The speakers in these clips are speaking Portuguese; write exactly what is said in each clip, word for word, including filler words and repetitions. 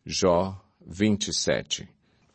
Jó vinte e sete.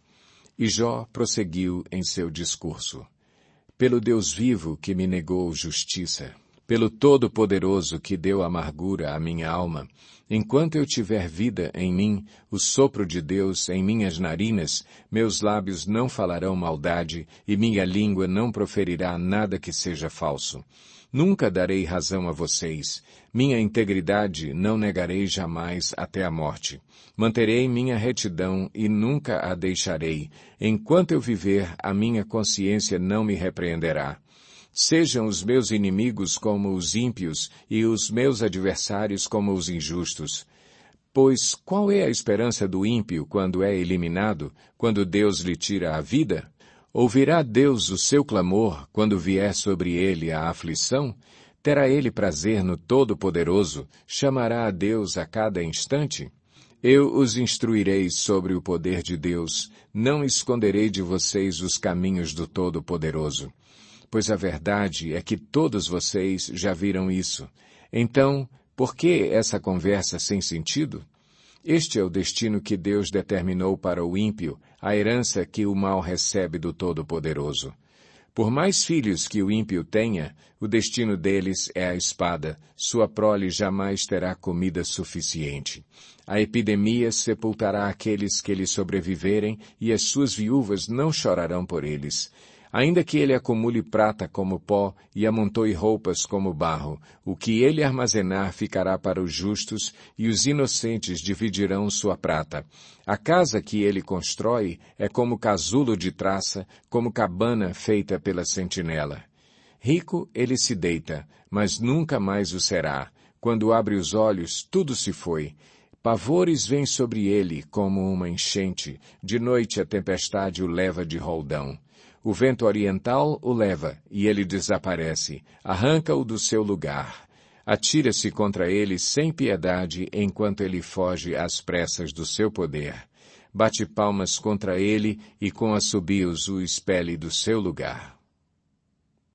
E Jó prosseguiu em seu discurso. Pelo Deus vivo que me negou justiça, pelo Todo-Poderoso que deu amargura à minha alma, enquanto eu tiver vida em mim, o sopro de Deus em minhas narinas, meus lábios não falarão maldade e minha língua não proferirá nada que seja falso. Nunca darei razão a vocês. Minha integridade não negarei jamais até a morte. Manterei minha retidão e nunca a deixarei. Enquanto eu viver, a minha consciência não me repreenderá. Sejam os meus inimigos como os ímpios e os meus adversários como os injustos. Pois qual é a esperança do ímpio quando é eliminado, quando Deus lhe tira a vida? Ouvirá Deus o seu clamor quando vier sobre ele a aflição? Terá ele prazer no Todo-Poderoso? Chamará a Deus a cada instante? Eu os instruirei sobre o poder de Deus, não esconderei de vocês os caminhos do Todo-Poderoso. Pois a verdade é que todos vocês já viram isso. Então, por que essa conversa sem sentido? Este é o destino que Deus determinou para o ímpio, a herança que o mal recebe do Todo-Poderoso. Por mais filhos que o ímpio tenha, o destino deles é a espada, sua prole jamais terá comida suficiente. A epidemia sepultará aqueles que lhe sobreviverem e as suas viúvas não chorarão por eles. Ainda que ele acumule prata como pó e amontoe roupas como barro, o que ele armazenar ficará para os justos e os inocentes dividirão sua prata. A casa que ele constrói é como casulo de traça, como cabana feita pela sentinela. Rico ele se deita, mas nunca mais o será. Quando abre os olhos, tudo se foi. Pavores vêm sobre ele como uma enchente, de noite a tempestade o leva de roldão. O vento oriental o leva, e ele desaparece, arranca-o do seu lugar. Atira-se contra ele sem piedade, enquanto ele foge às pressas do seu poder. Bate palmas contra ele, e com assobios o expele do seu lugar.